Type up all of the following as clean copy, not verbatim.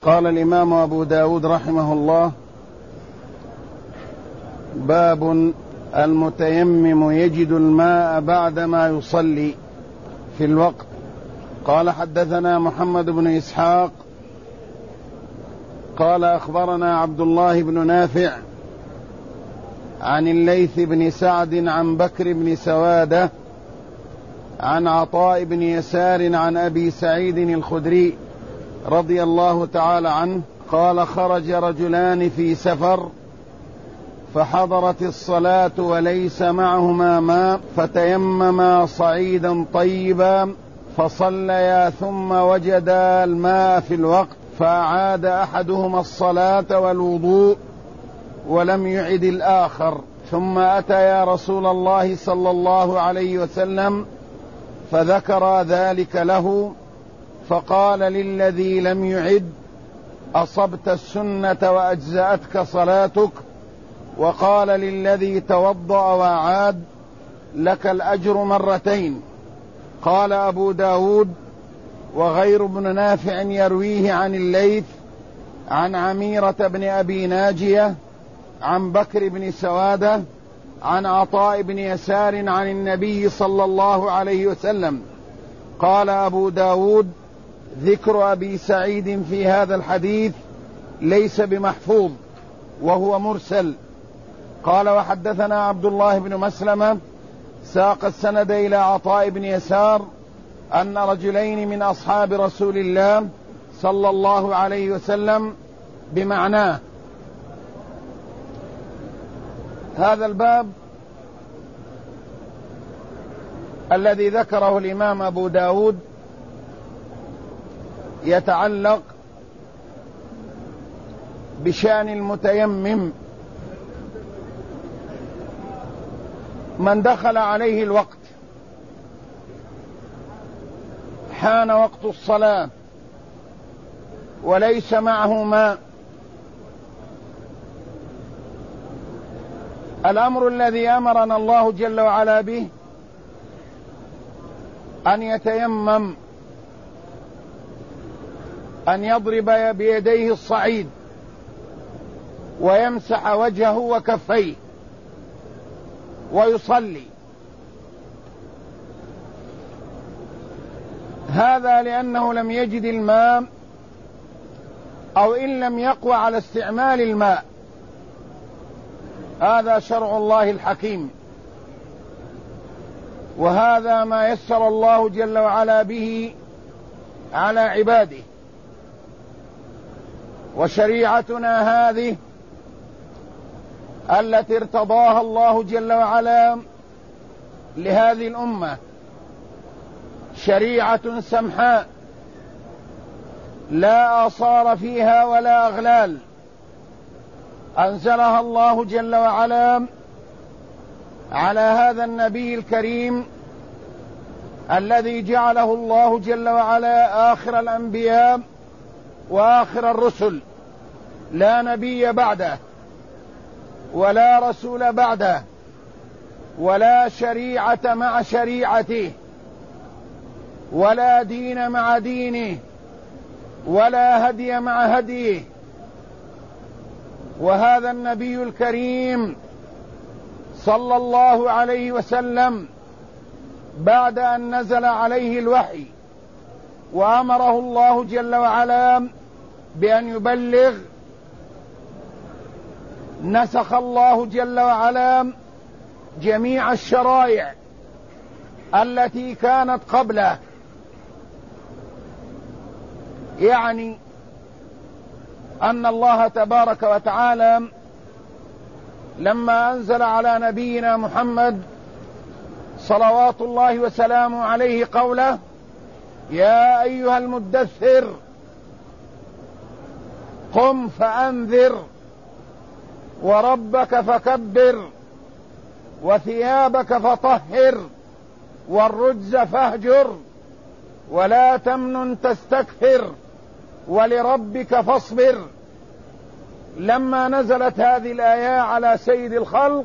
قال الإمام أبو داود رحمه الله: باب المتيمم يجد الماء بعدما يصلي في الوقت. قال: حدثنا محمد بن إسحاق قال: أخبرنا عبد الله بن نافع عن الليث بن سعد عن بكر بن سوادة عن عطاء بن يسار عن أبي سعيد الخدري رضي الله تعالى عنه قال: خرج رجلان في سفر فحضرت الصلاة وليس معهما ماء فتيمما صعيدا طيبا فصليا ثم وجدا الماء في الوقت فأعاد أحدهما الصلاة والوضوء ولم يعد الآخر، ثم أتيا رسول الله صلى الله عليه وسلم فذكر ذلك له فقال للذي لم يعد: أصبت السنة وأجزأتك صلاتك. وقال للذي توضأ وأعاد: لك الأجر مرتين. قال أبو داود: وغير ابن نافع يرويه عن الليث عن عميرة بن أبي ناجية عن بكر بن سوادة عن عطاء بن يسار عن النبي صلى الله عليه وسلم. قال أبو داود: ذكر أبي سعيد في هذا الحديث ليس بمحفوظ وهو مرسل. قال: وحدثنا عبد الله بن مسلمة ساق السند إلى عطاء بن يسار أن رجلين من أصحاب رسول الله صلى الله عليه وسلم بمعناه. هذا الباب الذي ذكره الإمام أبو داود يتعلق بشأن المتيمم من دخل عليه الوقت، حان وقت الصلاة وليس معه ماء. الأمر الذي أمرنا الله جل وعلا به أن يتيمم، أن يضرب بيديه الصعيد ويمسح وجهه وكفيه ويصلي. هذا لأنه لم يجد الماء أو إن لم يقوى على استعمال الماء. هذا شرع الله الحكيم، وهذا ما يسر الله جل وعلا به على عباده. وشريعتنا هذه التي ارتضاها الله جل وعلا لهذه الأمة شريعة سمحاء لا آصار فيها ولا أغلال، أنزلها الله جل وعلا على هذا النبي الكريم الذي جعله الله جل وعلا آخر الأنبياء وآخر الرسل، لا نبي بعده ولا رسول بعده ولا شريعة مع شريعته ولا دين مع دينه ولا هدي مع هديه. وهذا النبي الكريم صلى الله عليه وسلم بعد أن نزل عليه الوحي وأمره الله جل وعلا بأن يبلغ، نسخ الله جل وعلا جميع الشرائع التي كانت قبله. يعني أن الله تبارك وتعالى لما أنزل على نبينا محمد صلوات الله وسلامه عليه قوله: يا أيها المدثر قم فأنذر وربك فكبر وثيابك فطهر والرجز فاهجر ولا تمنن تستكثر ولربك فاصبر. لما نزلت هذه الآية على سيد الخلق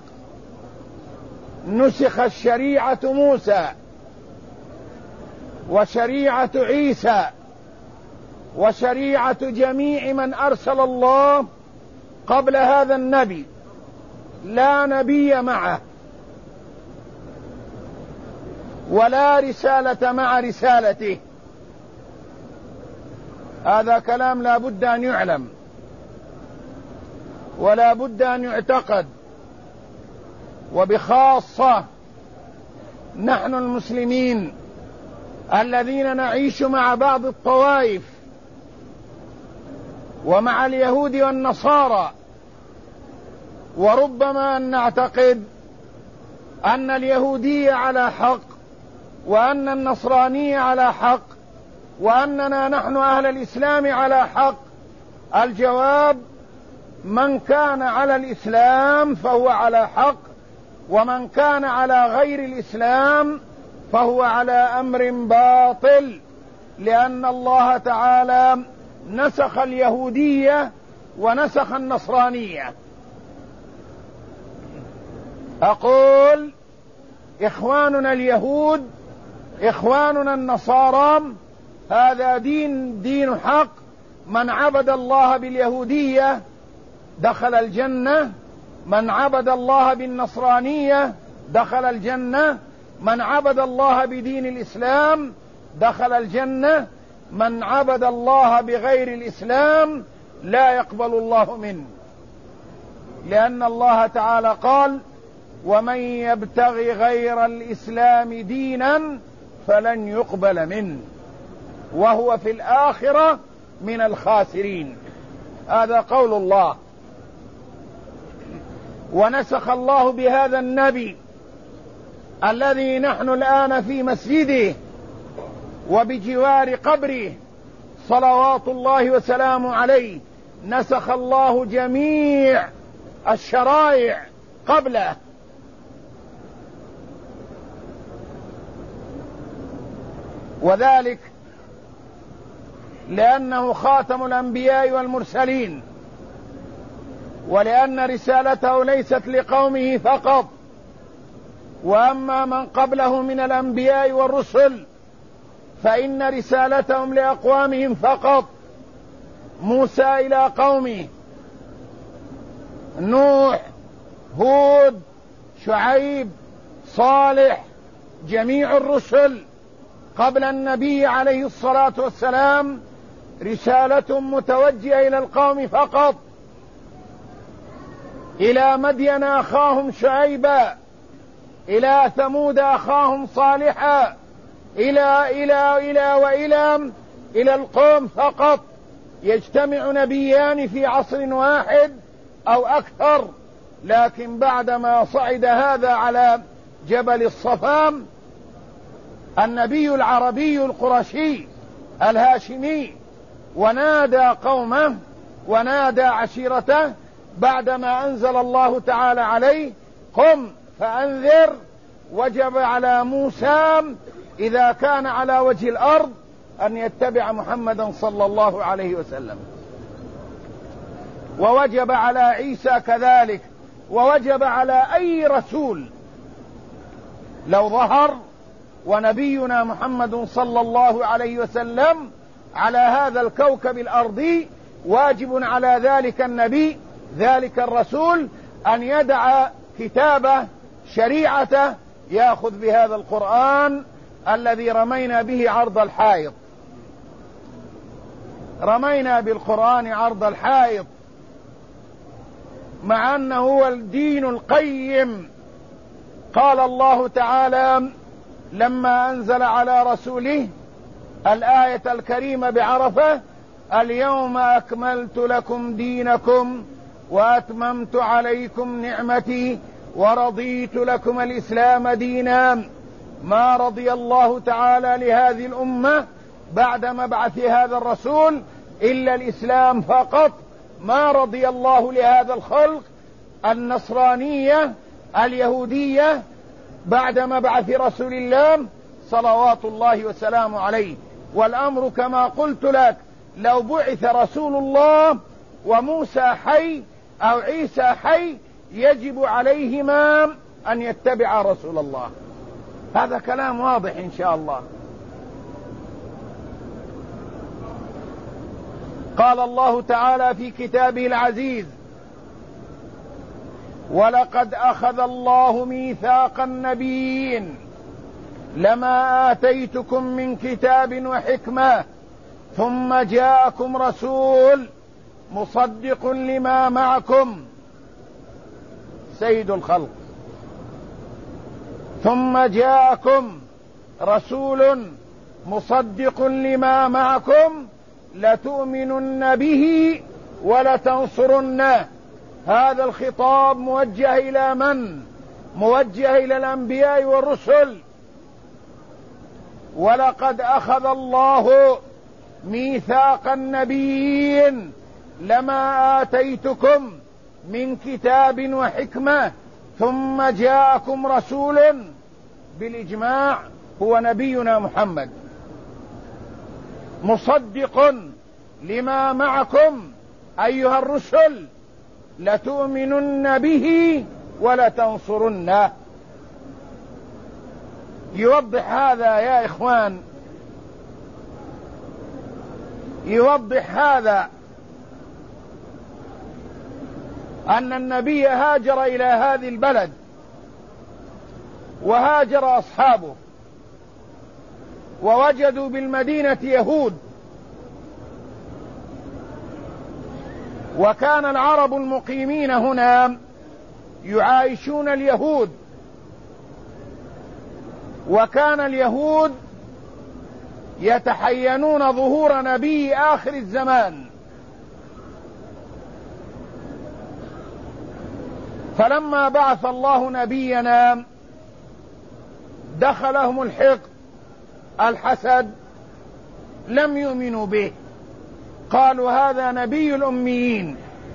نسخت شريعة موسى وشريعة عيسى وشريعة جميع من أرسل الله قبل هذا النبي، لا نبي معه ولا رسالة مع رسالته. هذا كلام لا بد أن يعلم ولا بد أن يعتقد. وبخاصة نحن المسلمين الذين نعيش مع بعض الطوائف ومع اليهود والنصارى، وربما أن نعتقد أن اليهودية على حق وأن النصرانية على حق وأننا نحن أهل الإسلام على حق. الجواب: من كان على الإسلام فهو على حق، ومن كان على غير الإسلام فهو على أمر باطل، لأن الله تعالى نسخ اليهودية ونسخ النصرانية. أقول: إخواننا اليهود، إخواننا النصارى، هذا دين حق. من عبد الله باليهودية دخل الجنة، من عبد الله بالنصرانية دخل الجنة، من عبد الله بدين الإسلام دخل الجنة، من عبد الله بغير الإسلام لا يقبل الله منه، لأن الله تعالى قال: ومن يبتغي غير الإسلام دينا فلن يقبل منه وهو في الآخرة من الخاسرين. هذا قول الله. ونسخ الله بهذا النبي الذي نحن الآن في مسجده وبجوار قبره صلوات الله وسلامه عليه، نسخ الله جميع الشرائع قبله. وذلك لأنه خاتم الأنبياء والمرسلين، ولأن رسالته ليست لقومه فقط، وأما من قبله من الأنبياء والرسل فإن رسالتهم لأقوامهم فقط. موسى إلى قومه، نوح، هود، شعيب، صالح، جميع الرسل قبل النبي عليه الصلاة والسلام رسالة متوجهة إلى القوم فقط. إلى مدين أخاهم شعيبا، إلى ثمود أخاهم صالحا، إلى القوم فقط. يجتمع نبيان في عصر واحد أو أكثر، لكن بعدما صعد هذا على جبل الصفا النبي العربي القرشي الهاشمي ونادى قومه ونادى عشيرته بعدما أنزل الله تعالى عليه: قم فأنذر. وجب على موسى إذا كان على وجه الأرض أن يتبع محمدا صلى الله عليه وسلم، ووجب على عيسى كذلك، ووجب على أي رسول لو ظهر ونبينا محمد صلى الله عليه وسلم على هذا الكوكب الأرضي، واجب على ذلك النبي ذلك الرسول أن يدع كتابه شريعته، يأخذ بهذا القرآن الذي رمينا به عرض الحائط. رمينا بالقرآن عرض الحائط، مع أنه هو الدين القيم. قال الله تعالى لما أنزل على رسوله الآية الكريمة بعرفة: اليوم أكملت لكم دينكم وأتممت عليكم نعمتي ورضيت لكم الإسلام دينا. ما رضي الله تعالى لهذه الأمة بعد مبعث هذا الرسول إلا الإسلام فقط. ما رضي الله لهذا الخلق النصرانية اليهودية بعد مبعث رسول الله صلوات الله وسلامه عليه. والأمر كما قلت لك، لو بعث رسول الله وموسى حي أو عيسى حي يجب عليهما أن يتبع رسول الله. هذا كلام واضح إن شاء الله. قال الله تعالى في كتابه العزيز: ولقد أخذ الله ميثاق النبيين لما آتيتكم من كتاب وحكمة ثم جاءكم رسول مصدق لما معكم، سيد الخلق، ثم جاءكم رسول مصدق لما معكم لتؤمنن به ولتنصرنه. هذا الخطاب موجه إلى من؟ موجه إلى الأنبياء والرسل. ولقد أخذ الله ميثاق النبيين لما آتيتكم من كتاب وحكمة ثم جاءكم رسول، بالإجماع هو نبينا محمد، مصدق لما معكم أيها الرسل لتؤمنن به ولتنصرنه. يوضح هذا يا إخوان، يوضح هذا أن النبي هاجر إلى هذه البلد وهاجر أصحابه، ووجدوا بالمدينة يهود، وكان العرب المقيمين هنا يعايشون اليهود، وكان اليهود يتحينون ظهور نبي آخر الزمان. فلما بعث الله نبينا دخلهم الحقد، الحسد، لم يؤمنوا به، قالوا هذا نبي الأميين.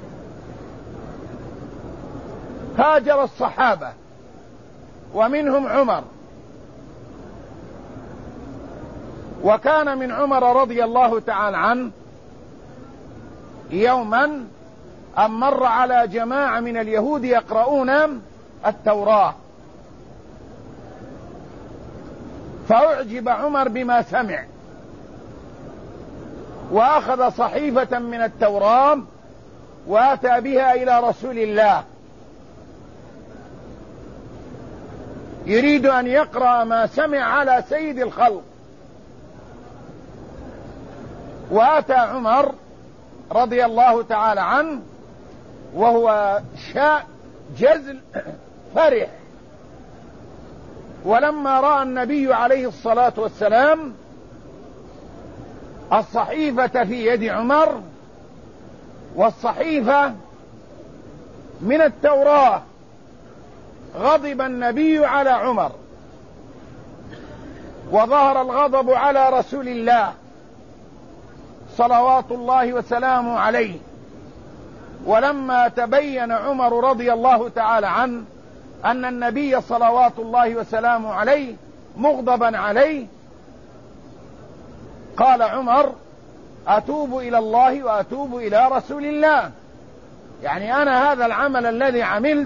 هاجر الصحابة ومنهم عمر، وكان من عمر رضي الله تعالى عنه يوما أن مر على جماعة من اليهود يقرؤون التوراة، فأعجب عمر بما سمع، وأخذ صحيفة من التوراة وأتى بها إلى رسول الله يريد أن يقرأ ما سمع على سيد الخلق. وأتى عمر رضي الله تعالى عنه وهو شاء جزل فرح، ولما رأى النبي عليه الصلاة والسلام الصحيفة في يد عمر، والصحيفة من التوراة، غضب النبي على عمر، وظهر الغضب على رسول الله صلوات الله وسلامه عليه. ولما تبين عمر رضي الله تعالى عنه أن النبي صلوات الله وسلامه عليه مغضبا عليه، قال عمر: أتوب إلى الله وأتوب إلى رسول الله، يعني أنا هذا العمل الذي عملت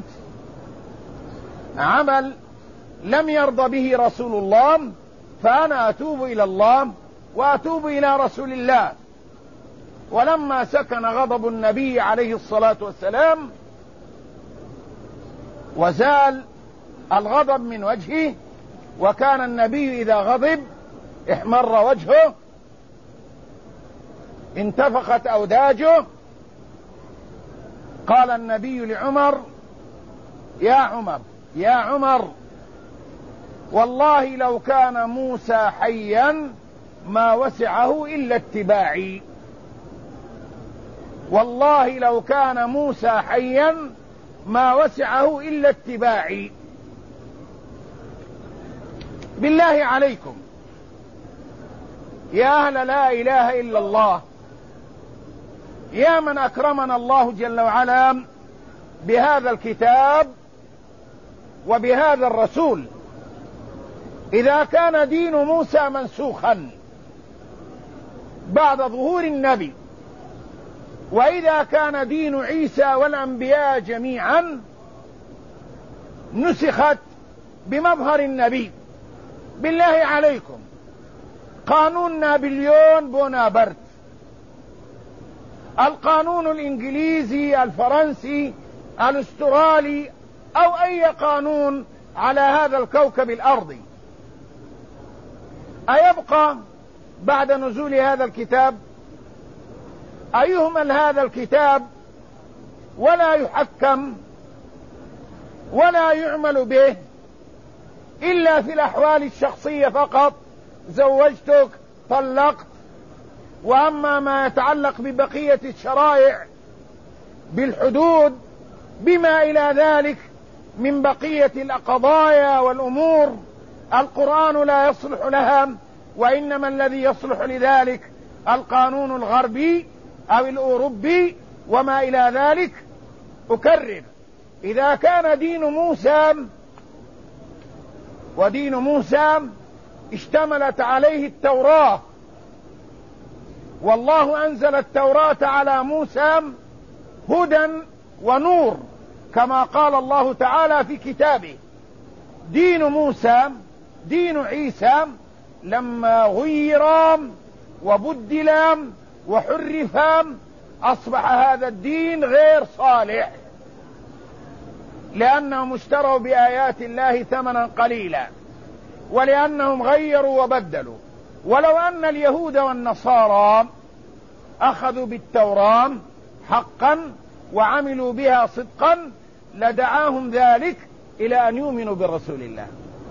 عمل لم يرضى به رسول الله، فأنا أتوب إلى الله وأتوب إلى رسول الله. ولما سكن غضب النبي عليه الصلاة والسلام وزال الغضب من وجهه، وكان النبي إذا غضب احمر وجهه، انتفخت أوداجه، قال النبي لعمر: يا عمر يا عمر، والله لو كان موسى حيا ما وسعه إلا اتباعي، والله لو كان موسى حيا ما وسعه إلا اتباعي. بالله عليكم يا أهل لا إله إلا الله، يا من أكرمنا الله جل وعلا بهذا الكتاب وبهذا الرسول، إذا كان دين موسى منسوخا بعد ظهور النبي، وإذا كان دين عيسى والأنبياء جميعا نسخت بمظهر النبي، بالله عليكم قانون نابليون بونابرت القانون الإنجليزي، الفرنسي، الأسترالي، أو أي قانون على هذا الكوكب الأرضي، أيبقى بعد نزول هذا الكتاب؟ أيهمل هذا الكتاب ولا يحكم ولا يعمل به إلا في الأحوال الشخصية فقط، زوجتك، طلقت. وأما ما يتعلق ببقية الشرائع بالحدود بما إلى ذلك من بقية القضايا والأمور، القرآن لا يصلح لها، وإنما الذي يصلح لذلك القانون الغربي أو الأوروبي وما إلى ذلك. أكرر، إذا كان دين موسى، ودين موسى اشتملت عليه التوراة، والله أنزل التوراة على موسى هدى ونور كما قال الله تعالى في كتابه، دين موسى دين عيسى لما غير وبدل وحرف أصبح هذا الدين غير صالح، لأنهم اشتروا بآيات الله ثمنا قليلا، ولأنهم غيروا وبدلوا. ولو أن اليهود والنصارى أخذوا بالتوراة حقا وعملوا بها صدقا لدعاهم ذلك إلى أن يؤمنوا بالرسول الله،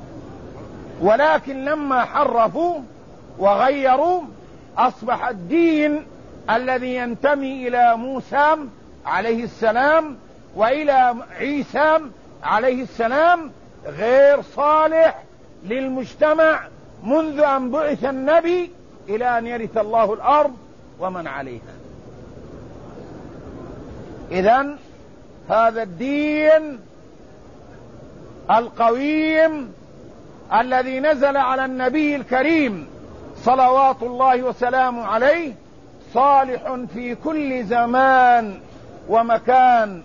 ولكن لما حرفوا وغيروا أصبح الدين الذي ينتمي إلى موسى عليه السلام وإلى عيسى عليه السلام غير صالح للمجتمع منذ أن بعث النبي إلى أن يرث الله الأرض ومن عليها. إذن هذا الدين القويم الذي نزل على النبي الكريم صلوات الله وسلامه عليه صالح في كل زمان ومكان،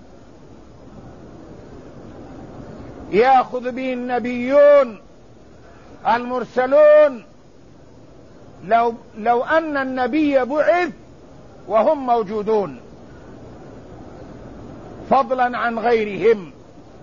يأخذ به النبيون المرسلون. لو أن النبي بعث وهم موجودون فضلا عن غيرهم.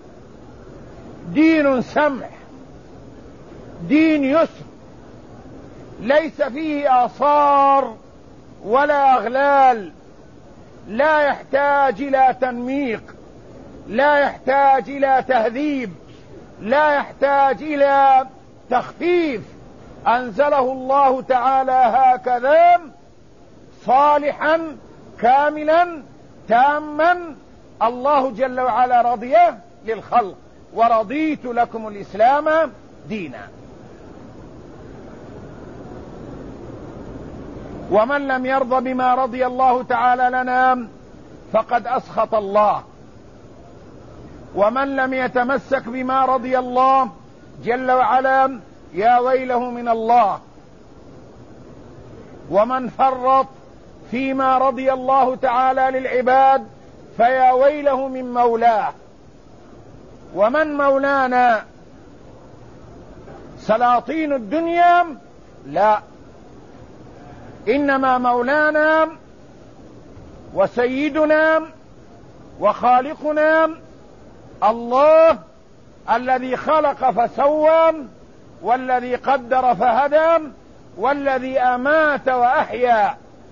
دين سمح، دين يسر، ليس فيه آثار ولا أغلال، لا يحتاج إلى تنميق، لا يحتاج إلى تهذيب، لا يحتاج إلى تخفيف. أنزله الله تعالى هكذا صالحا كاملا تاما. الله جل وعلا رضيه للخلق: ورضيت لكم الإسلام دينا. ومن لم يرض بما رضي الله تعالى لنا فقد أسخط الله، ومن لم يتمسك بما رضي الله جل وعلا يا ويله من الله، ومن فرط فيما رضي الله تعالى للعباد فيا ويله من مولاه. ومن مولانا؟ سلاطين الدنيا؟ لا، إنما مولانا وسيدنا وخالقنا الله الذي خلق فسوى، والذي قدر فهدى، والذي أمات وأحيا.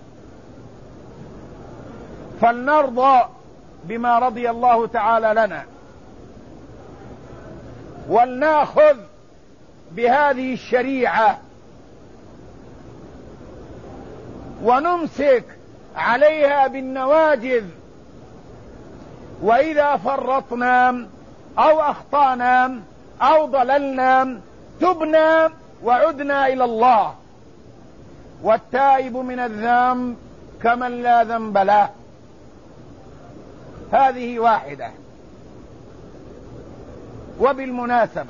فلنرضى بما رضي الله تعالى لنا، ولنأخذ بهذه الشريعة ونمسك عليها بالنواجذ. وإذا فرطنا أو أخطأنا أو ضللنا تبنا وعدنا إلى الله، والتائب من الذنب كمن لا ذنب له. هذه واحدة. وبالمناسبة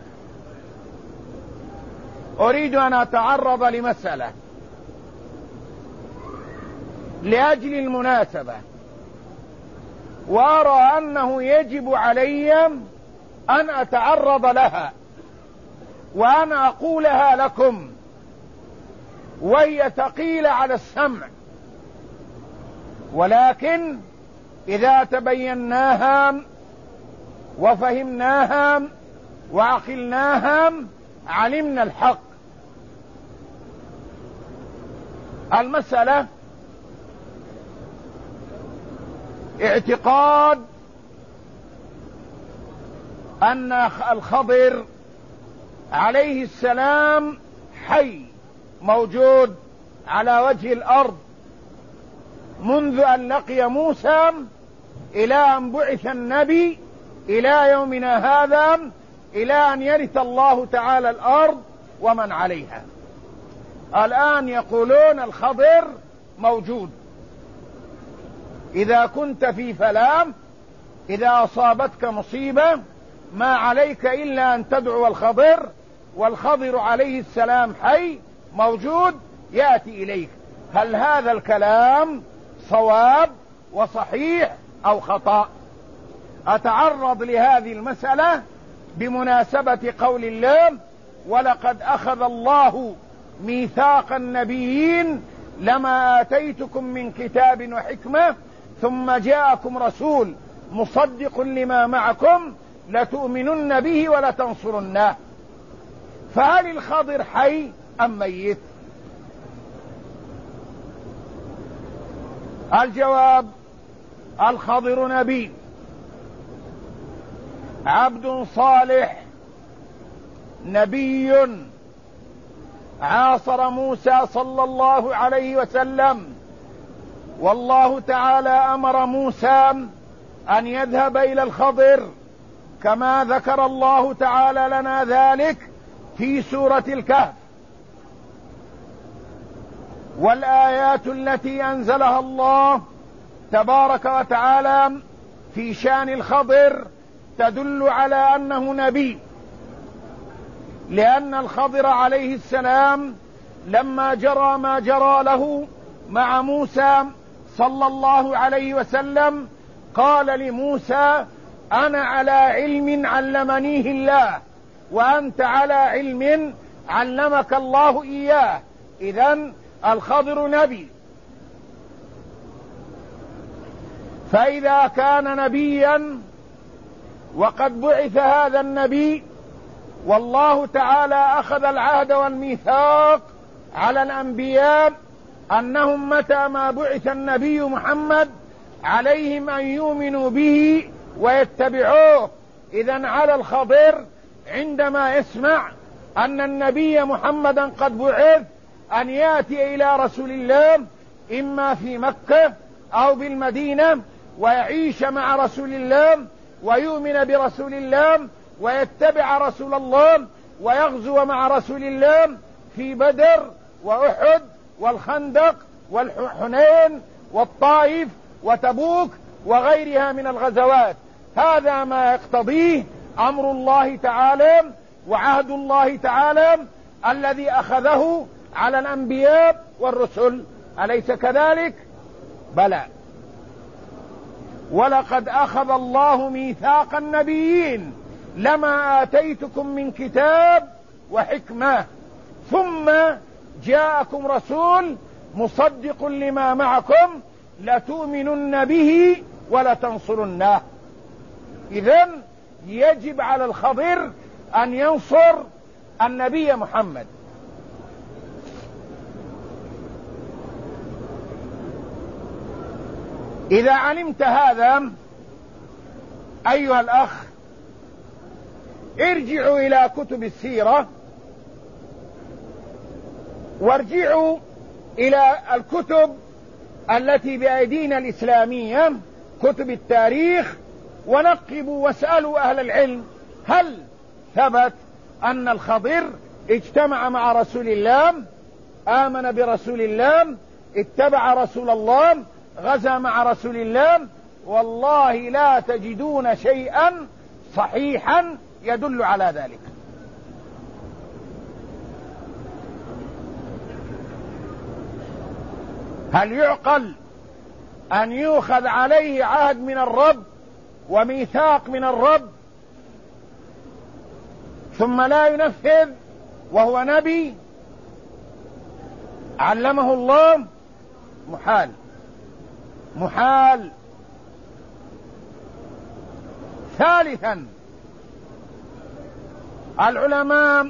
أريد أن أتعرض لمسألة لأجل المناسبة، وأرى أنه يجب علي أن أتعرض لها وأن أقولها لكم، وهي ثقيلة على السمع. ولكن إذا تبيناها وفهمناها وعقلناها علمنا الحق. المسألة اعتقاد أن الخضر عليه السلام حي موجود على وجه الأرض منذ أن لقي موسى إلى أن بعث النبي إلى يومنا هذا، إلى أن يرث الله تعالى الأرض ومن عليها. الآن يقولون الخضر موجود. إذا كنت في فلام، إذا أصابتك مصيبة، ما عليك إلا أن تدعو الخضر، والخضر عليه السلام حي موجود يأتي إليك. هل هذا الكلام صواب وصحيح أو خطأ؟ أتعرض لهذه المسألة بمناسبة قول الله: ولقد أخذ الله ميثاق النبيين لما آتيتكم من كتاب وحكمة ثم جاءكم رسول مصدق لما معكم لتؤمنن به ولتنصرنه. فهل الخضر حي أم ميت؟ الجواب: الخضر نبي، عبد صالح، نبي عاصر موسى صلى الله عليه وسلم، والله تعالى أمر موسى أن يذهب إلى الخضر كما ذكر الله تعالى لنا ذلك في سورة الكهف. والآيات التي أنزلها الله تبارك وتعالى في شان الخضر تدل على أنه نبي، لأن الخضر عليه السلام لما جرى ما جرى له مع موسى صلى الله عليه وسلم قال لموسى: أنا على علم علمنيه الله وأنت على علم علمك الله إياه. إذن الخضر نبي. فإذا كان نبيا وقد بعث هذا النبي، والله تعالى أخذ العهد والميثاق على الأنبياء أنهم متى ما بعث النبي محمد عليهم أن يؤمنوا به ويتبعوه. إذن على الخضر عندما يسمع أن النبي محمدا قد بعث أن يأتي إلى رسول الله إما في مكة أو بالمدينة ويعيش مع رسول الله ويؤمن برسول الله ويتبع رسول الله ويغزو مع رسول الله في بدر وأحد والخندق والحنين والطائف وتبوك وغيرها من الغزوات. هذا ما يقتضيه أمر الله تعالى وعهد الله تعالى الذي أخذه على الأنبياء والرسل، أليس كذلك؟ بلى. ولقد أخذ الله ميثاق النبيين لما آتيتكم من كتاب وحكمة ثم جاءكم رسول مصدق لما معكم لتؤمنن به ولتنصرنه. إذن يجب على الخضر أن ينصر النبي محمد. إذا علمت هذا أيها الأخ، ارجعوا إلى كتب السيرة وارجعوا إلى الكتب التي بأيدينا الإسلامية، كتب التاريخ، ونقبوا واسألوا أهل العلم: هل ثبت أن الخضر اجتمع مع رسول الله، آمن برسول الله، اتبع رسول الله، غزا مع رسول الله؟ والله لا تجدون شيئا صحيحا يدل على ذلك. هل يعقل أن يؤخذ عليه عهد من الرب وميثاق من الرب ثم لا ينفذ وهو نبي علمه الله؟ محال. محال. ثالثا، العلماء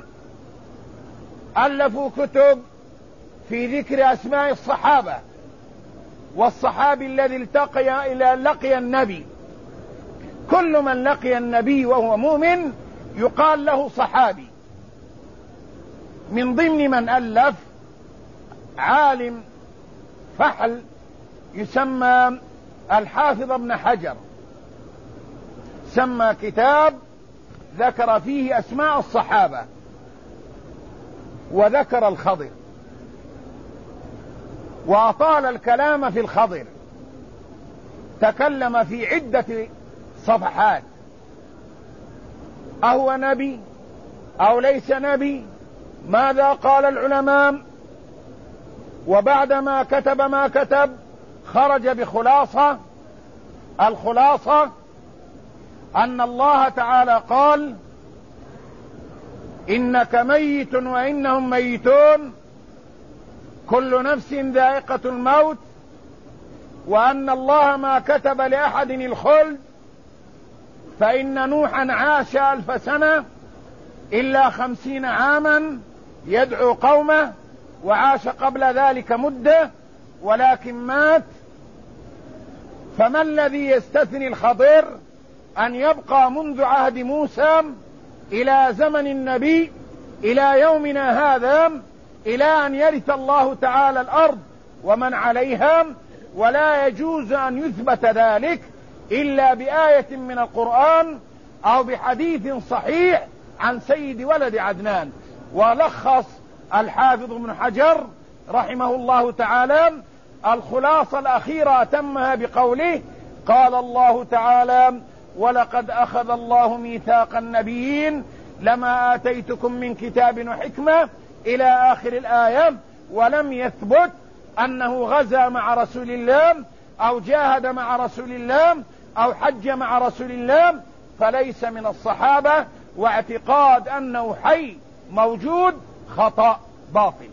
ألفوا كتب في ذكر أسماء الصحابة، والصحابي الذي لقي النبي، كل من لقي النبي وهو مؤمن يقال له صحابي. من ضمن من ألف عالم فحل يسمى الحافظ ابن حجر، سمى كتاب ذكر فيه أسماء الصحابة، وذكر الخضر وأطال الكلام في الخضر، تكلم في عدة صفحات، أهو نبي أو ليس نبي، ماذا قال العلماء. وبعدما كتب ما كتب خرج بخلاصة. الخلاصة أن الله تعالى قال: إنك ميت وإنهم ميتون، كل نفس ذائقة الموت، وأن الله ما كتب لأحد الخلد، فإن نوحا عاش 1000 سنة إلا 50 عاما يدعو قومه، وعاش قبل ذلك مدة ولكن مات. فما الذي يستثني الخضر أن يبقى منذ عهد موسى إلى زمن النبي إلى يومنا هذا، إلى أن يرث الله تعالى الأرض ومن عليها، ولا يجوز أن يثبت ذلك إلا بآية من القرآن أو بحديث صحيح عن سيد ولد عدنان. ولخص الحافظ ابن حجر رحمه الله تعالى الخلاصة الأخيرة أتمها بقوله: قال الله تعالى: ولقد أخذ الله ميثاق النبيين لما آتيتكم من كتاب وحكمة إلى آخر الآية. ولم يثبت أنه غزا مع رسول الله أو جاهد مع رسول الله أو حج مع رسول الله، فليس من الصحابة. واعتقاد أنه حي موجود خطأ باطل.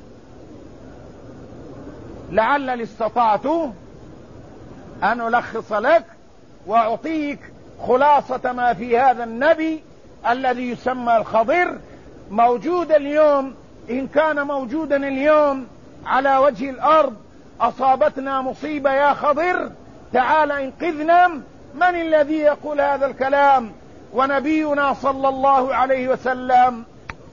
لعلني استطعت أن ألخص لك وأعطيك خلاصة ما في هذا النبي الذي يسمى الخضر، موجود اليوم. إن كان موجودا اليوم على وجه الأرض أصابتنا مصيبة يا خضر تعال انقذنا، من الذي يقول هذا الكلام؟ ونبينا صلى الله عليه وسلم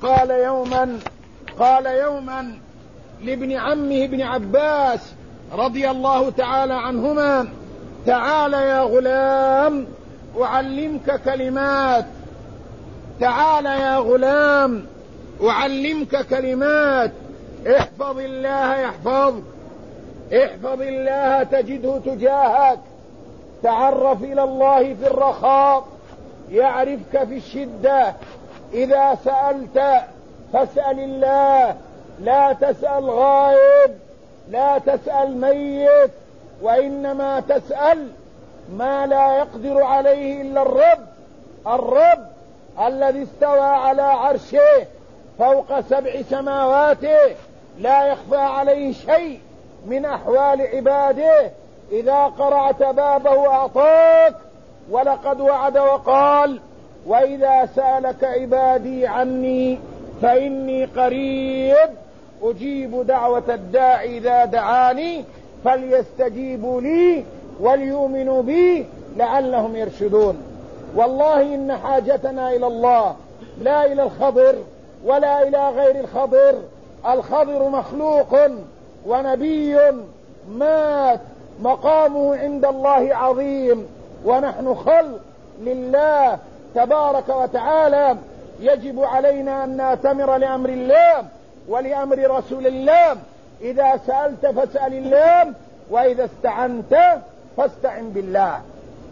قال يوما لابن عمه ابن عباس رضي الله تعالى عنهما: تعال يا غلام أعلمك كلمات، تعال يا غلام أعلمك كلمات، احفظ الله يحفظك، احفظ الله تجده تجاهك، تعرف إلى الله في الرخاء يعرفك في الشدة، إذا سألت فاسأل الله، لا تسأل غائب، لا تسأل ميت، وإنما تسأل ما لا يقدر عليه إلا الرب الذي استوى على عرشه فوق 7 سماوات، لا يخفى عليه شيء من أحوال عباده، إذا قرعت بابه أعطاك، ولقد وعد وقال: وإذا سألك عبادي عني فإني قريب أجيب دعوة الداعي إذا دعاني فليستجيبوا لي وليؤمنوا بي لعلهم يرشدون. والله إن حاجتنا إلى الله لا إلى الخضر ولا إلى غير الخضر. الخضر مخلوق ونبي مات، مقامه عند الله عظيم، ونحن خلق لله تبارك وتعالى، يجب علينا أن نأتمر لأمر الله ولأمر رسول الله. إذا سألت فاسأل الله، وإذا استعنت فاستعن بالله.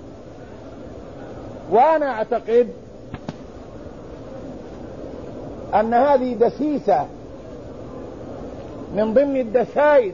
وأنا أعتقد أن هذه دسيسة من ضمن الدسائس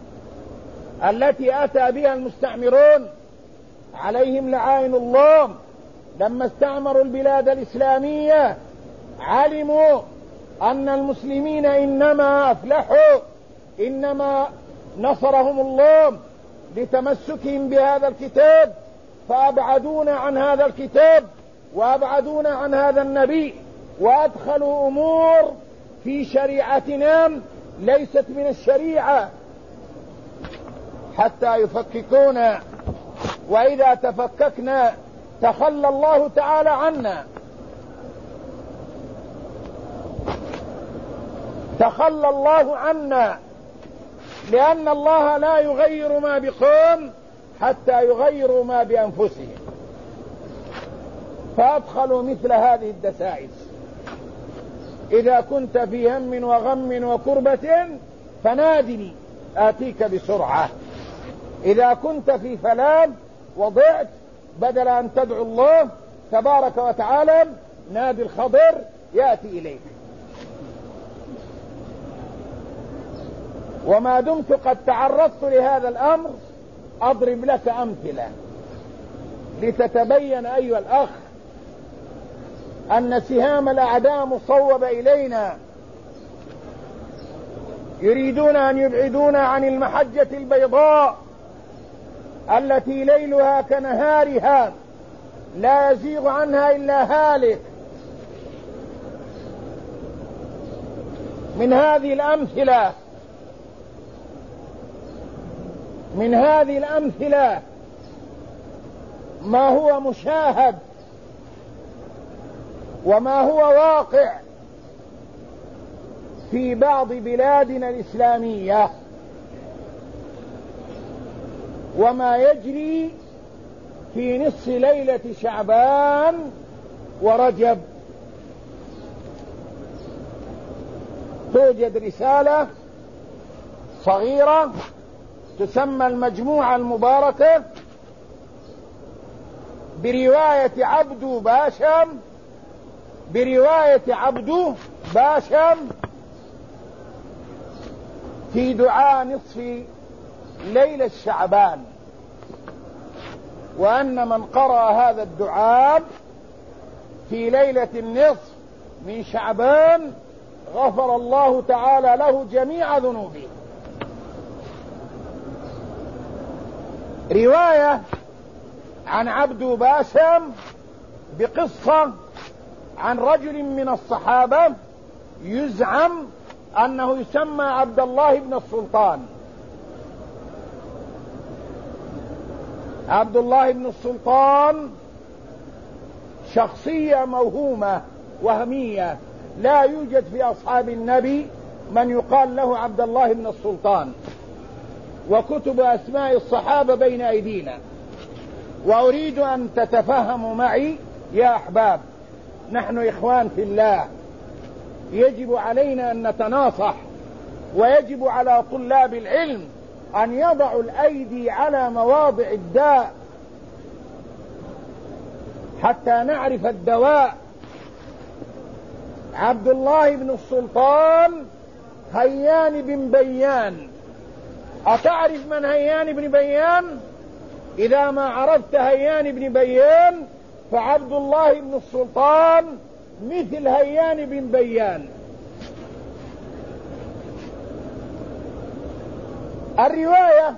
التي أتى بها المستعمرون عليهم لعائن الله. لما استعمروا البلاد الإسلامية علموا أن المسلمين إنما أفلحوا، إنما نصرهم الله لتمسكهم بهذا الكتاب فأبعدونا عن هذا الكتاب وأبعدونا عن هذا النبي، وأدخلوا أمور في شريعتنا ليست من الشريعة حتى يفككونا، وإذا تفككنا تخلى الله تعالى عنا، تخلى الله عنا، لأن الله لا يغير ما بقوم حتى يغيروا ما بأنفسهم. فأدخلوا مثل هذه الدسائس. إذا كنت في هم وغم وكربة فنادني آتيك بسرعة. إذا كنت في فلان وضعت، بدل أن تدعو الله تبارك وتعالى نادي الخضر يأتي إليك. وما دمت قد تعرضت لهذا الأمر أضرب لك أمثلة لتتبين أيها الأخ أن سهام الأعداء مصوب إلينا، يريدون أن يبعدونا عن المحجة البيضاء التي ليلها كنهارها لا يزيغ عنها إلا هالك. من هذه الأمثلة ما هو مشاهد وما هو واقع في بعض بلادنا الإسلامية، وما يجري في نصف ليلة شعبان ورجب. توجد رسالة صغيرة تسمى المجموعة المباركة برواية عبدو باشم في دعاء نصف ليلة شعبان، وأن من قرأ هذا الدعاء في ليلة النصف من شعبان غفر الله تعالى له جميع ذنوبه. رواية عن عبدو باشم بقصة عن رجل من الصحابة يزعم أنه يسمى عبد الله بن السلطان. عبد الله بن السلطان شخصية موهومة وهمية، لا يوجد في أصحاب النبي من يقال له عبد الله بن السلطان، وكتب أسماء الصحابة بين أيدينا. وأريد أن تتفهموا معي يا أحباب، نحن إخوان في الله، يجب علينا أن نتناصح، ويجب على طلاب العلم أن يضعوا الأيدي على مواضع الداء حتى نعرف الدواء. عبد الله بن السلطان هيان بن بيان. أتعرف من هيان بن بيان؟ إذا ما عرفت هيان بن بيان فعبد الله بن السلطان مثل هيان بن بيان. الرواية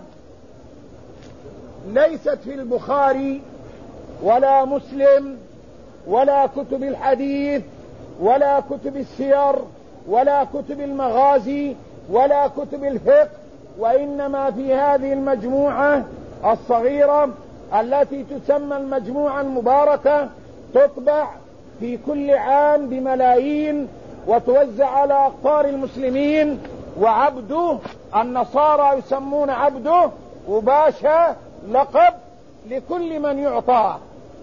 ليست في البخاري ولا مسلم ولا كتب الحديث ولا كتب السير ولا كتب المغازي ولا كتب الفقه، وإنما في هذه المجموعة الصغيرة التي تسمى المجموعة المباركة، تطبع في كل عام بملايين وتوزع على أقطار المسلمين. وعبده النصارى يسمون عبده، وباشا لقب لكل من يعطاه.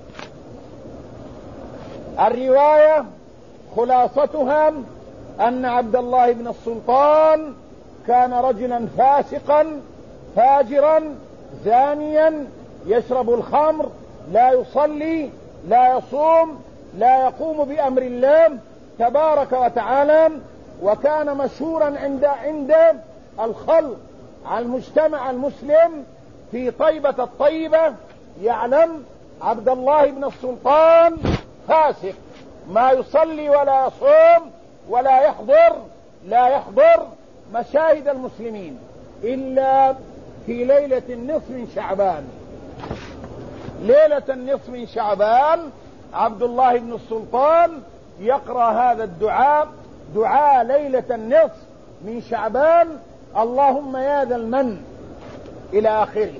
الرواية خلاصتها أن عبد الله بن السلطان كان رجلا فاسقا فاجرا زانيا، يشرب الخمر، لا يصلي، لا يصوم، لا يقوم بأمر الله تبارك وتعالى، وكان مشهورا عند الخلق على المجتمع المسلم في طيبة الطيبة. يعلم عبد الله بن السلطان فاسق، ما يصلي ولا يصوم ولا لا يحضر مشاهد المسلمين إلا في ليلة النصف من شعبان. ليلة النصف من شعبان عبد الله بن السلطان يقرأ هذا الدعاء، دعاء ليلة النصف من شعبان: اللهم يا ذا المن، إلى آخره.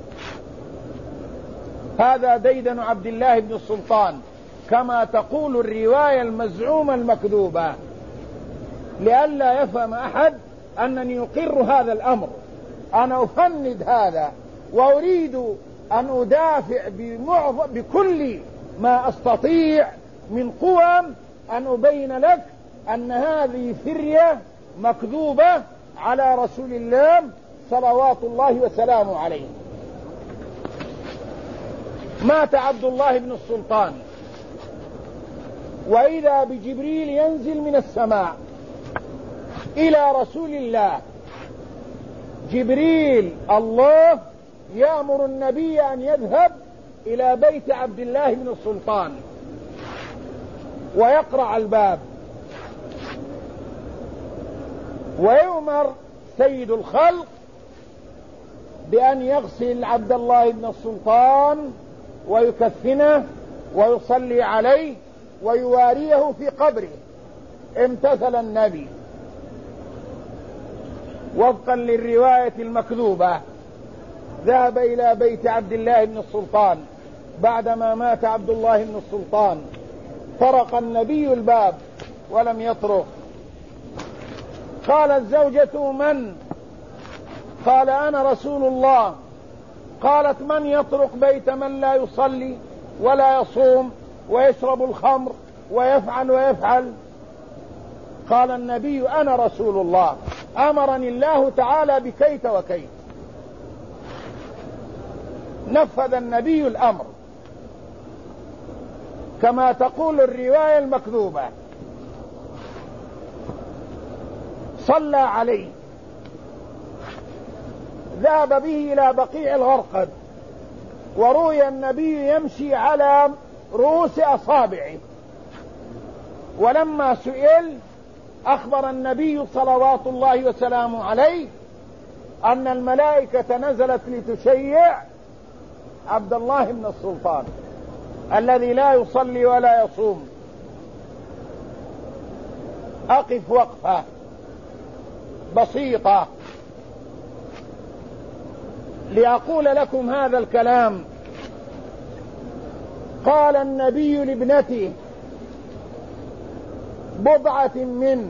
هذا ديدن عبد الله بن السلطان كما تقول الرواية المزعومة المكذوبة، لئلا يفهم أحد أنني أقر هذا الأمر. أنا أفند هذا وأريد أن أدافع بكل ما أستطيع من قوى أن أبين لك أن هذه فرية مكذوبة على رسول الله صلوات الله وسلامه عليه. مات عبد الله بن السلطان، وإذا بجبريل ينزل من السماء إلى رسول الله. جبريل الله يأمر النبي أن يذهب إلى بيت عبد الله بن السلطان ويقرع الباب، ويؤمر سيد الخلق بأن يغسل عبد الله بن السلطان ويكفنه ويصلي عليه ويواريه في قبره. امتثل النبي وفقا للرواية المكذوبة، ذهب إلى بيت عبد الله بن السلطان بعدما مات عبد الله بن السلطان. طرق النبي الباب ولم يطرق. قالت زوجته: من؟ قال: أنا رسول الله. قالت: من يطرق بيت من لا يصلي ولا يصوم ويشرب الخمر ويفعل؟ قال النبي: أنا رسول الله، أمرني الله تعالى بكيت وكيت. نفذ النبي الأمر كما تقول الرواية المكذوبة. صلى عليه، ذهب به إلى بقيع الغرقد، ورؤي النبي يمشي على رؤوس أصابعه. ولما سئل أخبر النبي صلوات الله وسلامه عليه أن الملائكة نزلت لتشيع عبد الله بن السلطان الذي لا يصلي ولا يصوم. أقف وقفة بسيطة لأقول لكم هذا الكلام. قال النبي لابنته بضعة منه،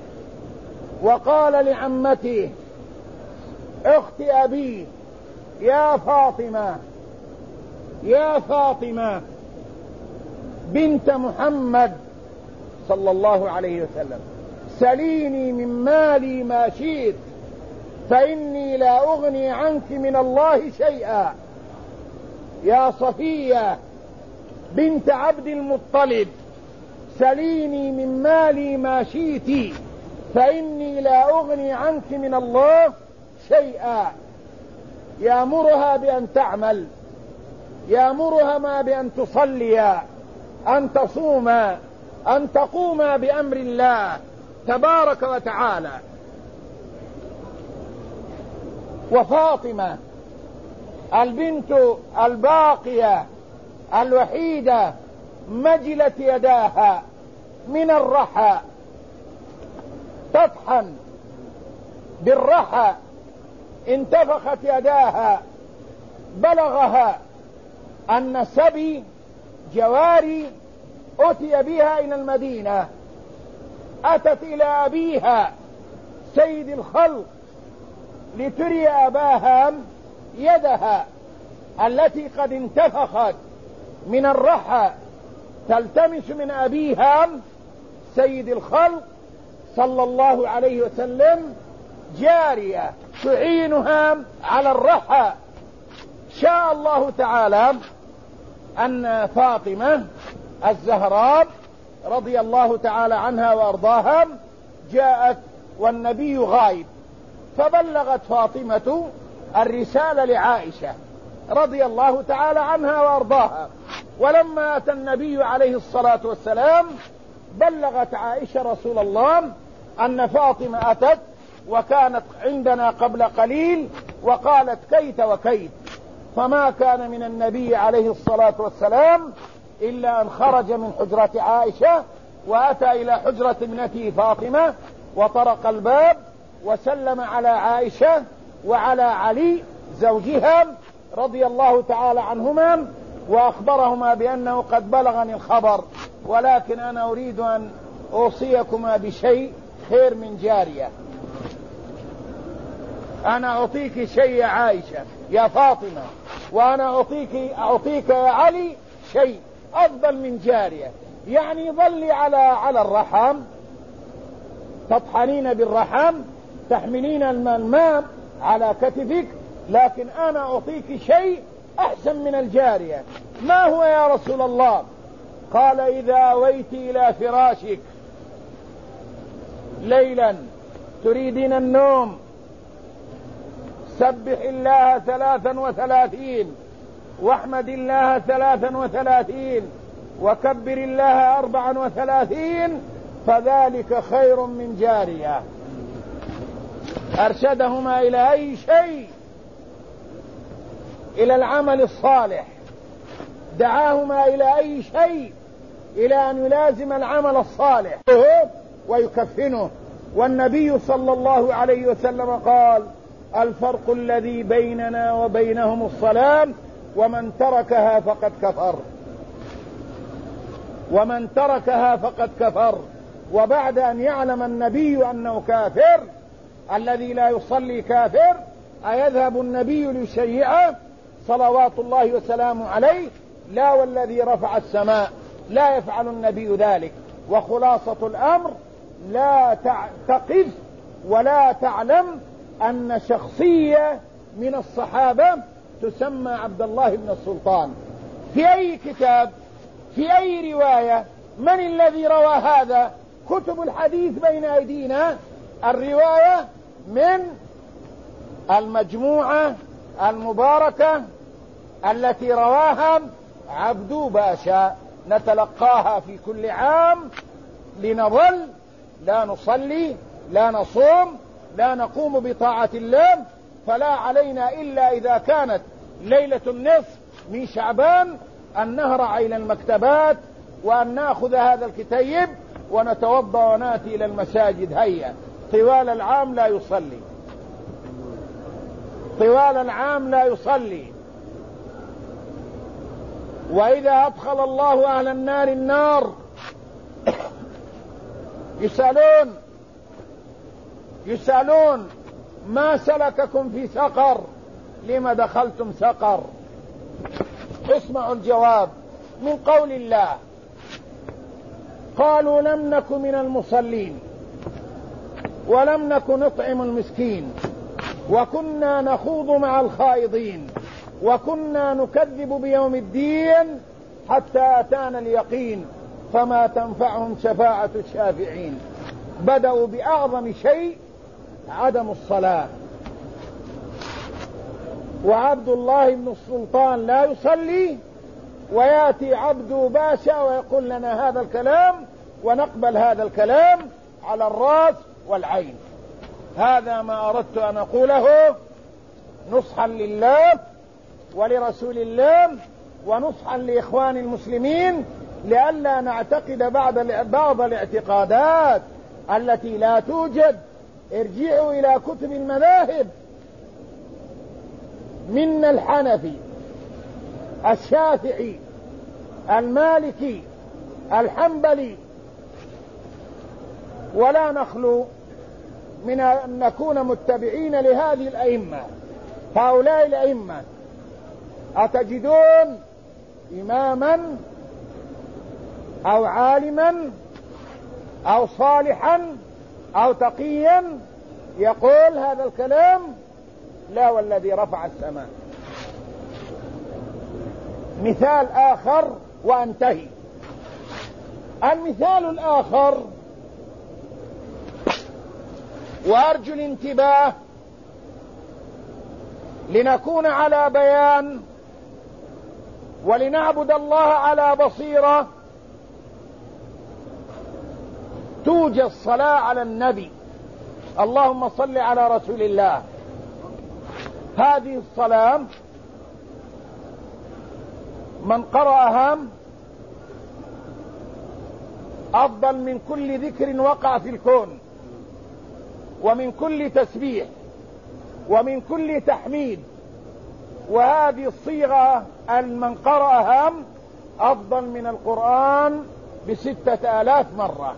وقال لعمته اخت أبيه: يا فاطمة، يا فاطمة بنت محمد صلى الله عليه وسلم، سليني من مالي ما شئت، فإني لا أغني عنك من الله شيئا. يا صفية بنت عبد المطلب، سليني من مالي ما شئت، فإني لا أغني عنك من الله شيئا. يأمرها بأن تعمل، يأمرها ما بأن تصلي، أن تصوم، أن تقوم بأمر الله تبارك وتعالى. وفاطمة البنت الباقية الوحيدة مجلت يداها من الرحى تطحن بالرحى، انتفخت يداها، بلغها أن سبي جواري أتي بها إلى المدينة. أتت إلى أبيها سيد الخلق لتري أباها يدها التي قد انتفخت من الرحى، تلتمس من أبيها سيد الخلق صلى الله عليه وسلم جارية تعينها على الرحى. شاء الله تعالى أن فاطمة الزهراء رضي الله تعالى عنها وأرضاها جاءت والنبي غائب، فبلغت فاطمة الرسالة لعائشة رضي الله تعالى عنها وأرضاها. ولما أتى النبي عليه الصلاة والسلام بلغت عائشة رسول الله أن فاطمة أتت، وكانت عندنا قبل قليل وقالت كيت وكيت. فما كان من النبي عليه الصلاة والسلام إلا أن خرج من حجرة عائشة وأتى إلى حجرة ابنته فاطمة وطرق الباب وسلم على عائشة وعلى علي زوجها رضي الله تعالى عنهما، وأخبرهما بأنه قد بلغني الخبر، ولكن أنا أريد أن أوصيكما بشيء خير من جارية. أنا أعطيك شيء يا عائشة يا فاطمة، وأنا أعطيك يا علي شيء أفضل من جارية. يعني ظلي على الرحم، تطحنين بالرحم، تحملين الماء على كتفك، لكن أنا أعطيك شيء أحسن من الجارية. ما هو يا رسول الله؟ قال إذا أويت إلى فراشك ليلا تريدين النوم سبح الله 33 واحمد الله 33 وكبر الله 34 فذلك خير من جارية. أرشدهما إلى أي شيء؟ إلى العمل الصالح. دعاهما إلى أي شيء؟ إلى أن يلازم العمل الصالح ويكفنه. والنبي صلى الله عليه وسلم قال الفرق الذي بيننا وبينهم الصلاة، ومن تركها فقد كفر، ومن تركها فقد كفر. وبعد أن يعلم النبي أنه كافر، الذي لا يصلي كافر، أيذهب النبي ليشيعه صلوات الله وسلامه عليه؟ لا والذي رفع السماء، لا يفعل النبي ذلك. وخلاصة الأمر لا تقف ولا تعلم أن شخصية من الصحابة تسمى عبد الله بن السلطان. في أي كتاب؟ في أي رواية؟ من الذي روى هذا؟ كتب الحديث بين أيدينا. الرواية من المجموعة المباركة التي رواها عبدو باشا، نتلقاها في كل عام لنظل لا نصلي لا نصوم لا نقوم بطاعة الله. فلا علينا إلا إذا كانت ليلة النصف من شعبان أن نهرع إلى المكتبات وأن نأخذ هذا الكتيب ونتوضأ ونأتي إلى المساجد. هيا، طوال العام لا يصلي، طوال العام لا يصلي. وإذا أدخل الله أهل النار النار يسألون ما سلككم في سقر؟ لما دخلتم سقر؟ اسمعوا الجواب من قول الله: قالوا لم نك من المصلين ولم نك نطعم المسكين وكنا نخوض مع الخائضين وكنا نكذب بيوم الدين حتى أتانا اليقين فما تنفعهم شفاعة الشافعين. بدأوا بأعظم شيء عدم الصلاة. وعبد الله بن السلطان لا يصلي، ويأتي عبد باشا ويقول لنا هذا الكلام ونقبل هذا الكلام على الرأس والعين. هذا ما أردت أن أقوله نصحا لله ولرسول الله ونصحا لإخوان المسلمين، لئلا نعتقد بعض الاعتقادات التي لا توجد. ارجعوا إلى كتب المذاهب، من الحنفي، الشافعي، المالكي، الحنبلي، ولا نخلو من أن نكون متبعين لهذه الأئمة. هؤلاء الأئمة أتجدون إماما أو عالما أو صالحا أو تقيا يقول هذا الكلام؟ لا والذي رفع السماء. مثال آخر وانتهي. المثال الآخر، وأرجو الانتباه لنكون على بيان ولنعبد الله على بصيرة. توجد صلاة على النبي، اللهم صل على رسول الله. هذه الصلاة من قرأها أفضل من كل ذكر وقع في الكون، ومن كل تسبيح، ومن كل تحميد. وهذه الصيغة من قرأها أفضل من القرآن ب6,000 مرة.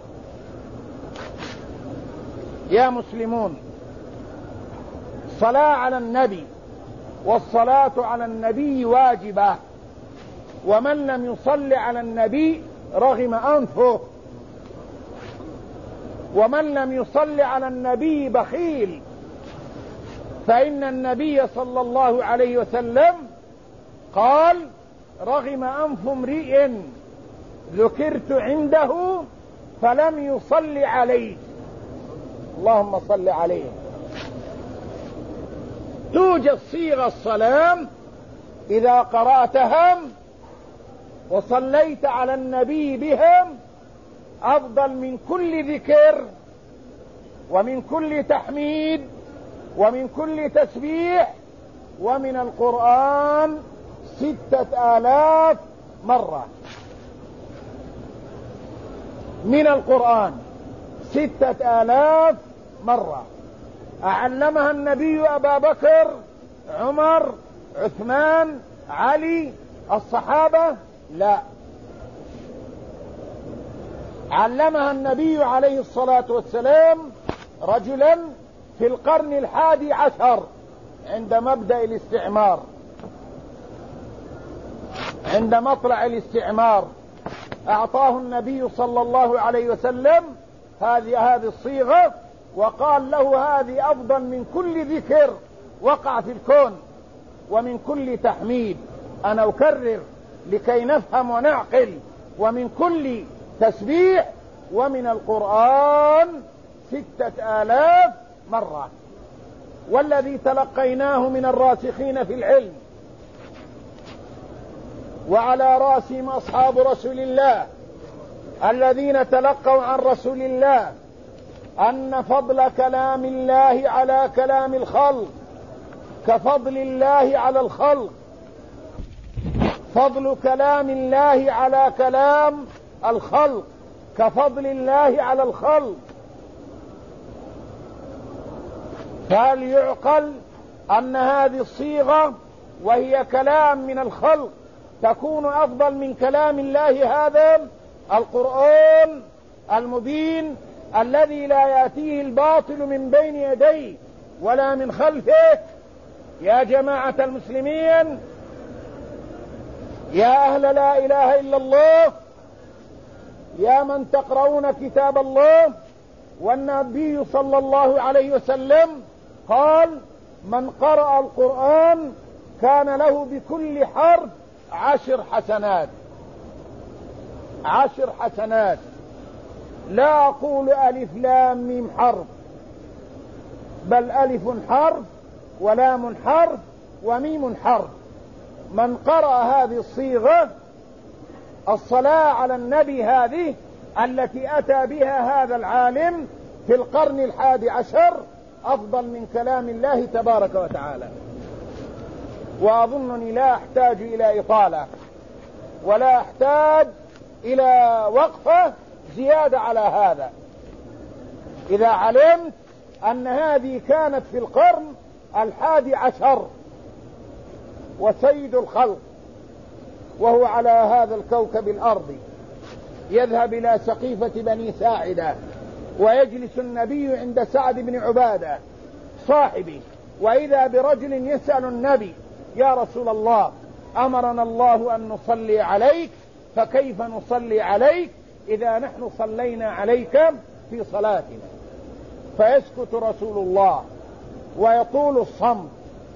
يا مسلمون، الصلاة على النبي والصلاة على النبي واجبة، ومن لم يصل على النبي رغم أنفه، ومن لم يصل على النبي بخيل. فإن النبي صلى الله عليه وسلم قال: رغم أنف امرئ ذكرت عنده فلم يصل عليه. اللهم صل عليه. توجد صيغة الصلاة إذا قرأتهم وصليت على النبي بهم أفضل من كل ذكر، ومن كل تحميد، ومن كل تسبيح، ومن القرآن 6,000 مرة. من القرآن 6,000 مرة. أعلمها النبي أبا بكر، عمر، عثمان، علي، الصحابة؟ لا، علمها النبي عليه الصلاة والسلام رجلا في القرن 11 عند مبدأ الاستعمار، عند مطلع الاستعمار. أعطاه النبي صلى الله عليه وسلم هذه الصيغة، وقال له: هذه أفضل من كل ذكر وقع في الكون، ومن كل تحميد. أنا أكرر لكي نفهم ونعقل. ومن كل تسبيح، ومن القرآن 6,000 مرة. والذي تلقيناه من الراسخين في العلم، وعلى رأسهم أصحاب رسول الله الذين تلقوا عن رسول الله، أن فضل كلام الله على كلام الخلق كفضل الله على الخلق. فضل كلام الله على كلام الخلق كفضل الله على الخلق. فهل يعقل أن هذه الصيغة وهي كلام من الخلق تكون أفضل من كلام الله هذا القرآن المبين الذي لا يأتيه الباطل من بين يديه ولا من خلفه؟ يا جماعة المسلمين، يا أهل لا إله إلا الله، يا من تقرؤون كتاب الله، والنبي صلى الله عليه وسلم قال: من قرأ القرآن كان له بكل حرف 10 حسنات. 10 حسنات. لا أقول ألف لام ميم حرف، بل ألف حرف ولام حرف وميم حرف. من قرأ هذه الصيغة، الصلاة على النبي هذه التي أتى بها هذا العالم في القرن 11، أفضل من كلام الله تبارك وتعالى. وأظنني لا أحتاج إلى إطالة، ولا أحتاج إلى وقفة زيادة على هذا. إذا علمت أن هذه كانت في القرن 11 وسيد الخلق وهو على هذا الكوكب الأرضي يذهب إلى سقيفة بني ساعدة، ويجلس النبي عند سعد بن عبادة صاحبه، وإذا برجل يسأل النبي: يا رسول الله، أمرنا الله أن نصلي عليك، فكيف نصلي عليك إذا نحن صلينا عليك في صلاتنا؟ فيسكت رسول الله ويطول الصمت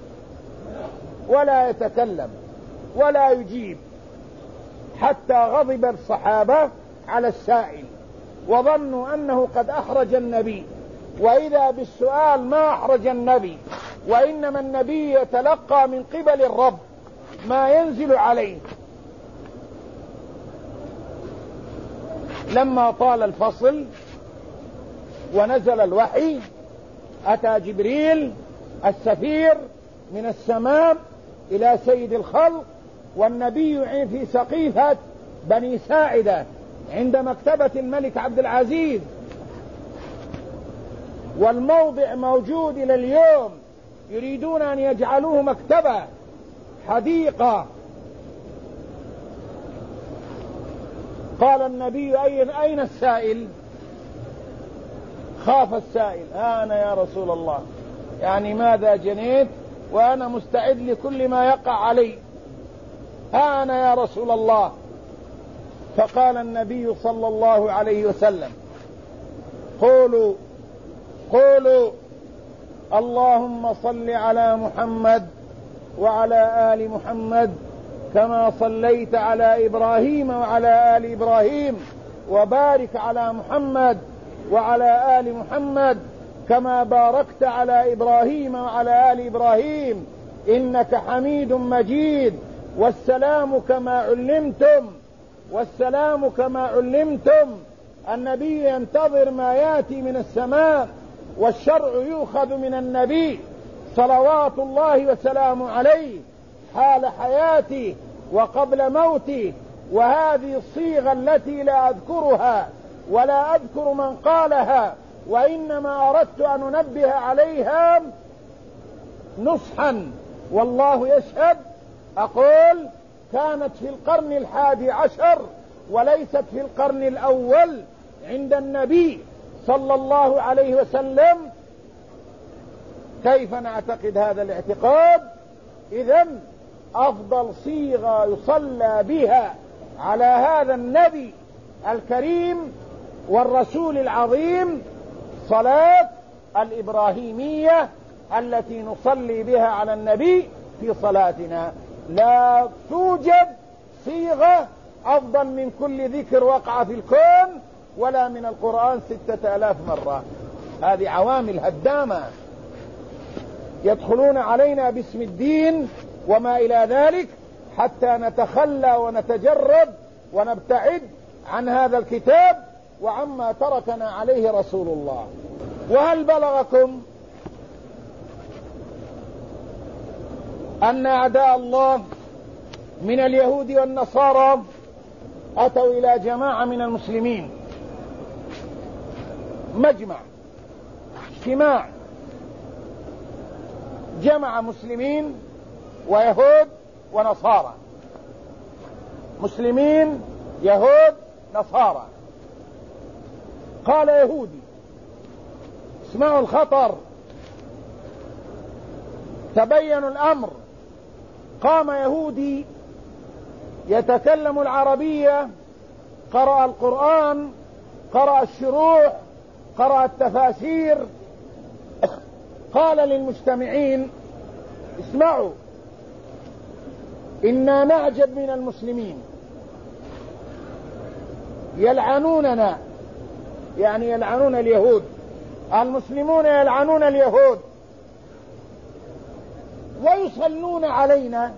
ولا يتكلم ولا يجيب، حتى غضب الصحابة على السائل وظنوا أنه قد أحرج النبي، وإذا بالسؤال ما أحرج النبي، وإنما النبي يتلقى من قبل الرب ما ينزل عليه. لما طال الفصل ونزل الوحي، أتى جبريل السفير من السماء إلى سيد الخلق، والنبي في سقيفة بني ساعدة عند مكتبة الملك عبد العزيز، والموضع موجود إلى اليوم، يريدون أن يجعلوه مكتبة حديقة. قال النبي أين السائل؟ خاف السائل، أنا يا رسول الله، يعني ماذا جنيت وأنا مستعد لكل ما يقع علي، أنا يا رسول الله. فقال النبي صلى الله عليه وسلم: قولوا اللهم صل على محمد وعلى آل محمد كما صليت على إبراهيم وعلى آل إبراهيم، وبارك على محمد وعلى آل محمد كما باركت على إبراهيم وعلى آل إبراهيم إنك حميد مجيد. والسلام كما علمتم. النبي ينتظر ما يأتي من السماء، والشرع يؤخذ من النبي صلوات الله وسلامه عليه حال حياته وقبل موته. وهذه الصيغة التي لا أذكرها ولا أذكر من قالها، وإنما أردت أن أنبه عليها نصحا والله يشهد، أقول كانت في القرن 11 وليست في القرن الأول عند النبي صلى الله عليه وسلم. كيف نعتقد هذا الاعتقاد؟ إذن أفضل صيغة يصلى بها على هذا النبي الكريم والرسول العظيم صلاة الإبراهيمية التي نصلي بها على النبي في صلاتنا. لا توجد صيغة أفضل من كل ذكر وقع في الكون ولا من القرآن 6000 مرة. هذه عوامل هدامة يدخلون علينا باسم الدين وما إلى ذلك حتى نتخلى ونتجرد ونبتعد عن هذا الكتاب وعما تركنا عليه رسول الله. وهل بلغكم أن أعداء الله من اليهود والنصارى أتوا إلى جماعة من المسلمين، اجتماع جمع مسلمين ويهود ونصارى، مسلمين يهود نصارى. قال يهودي، اسمعوا الخطر، تبينوا الأمر. قام يهودي يتكلم العربية، قرأ القرآن، قرأ الشروح، قرأ التفاسير، قال للمجتمعين: اسمعوا، إنا نعجب من المسلمين، يلعنوننا، يعني يلعنون اليهود، المسلمون يلعنون اليهود ويصلون علينا،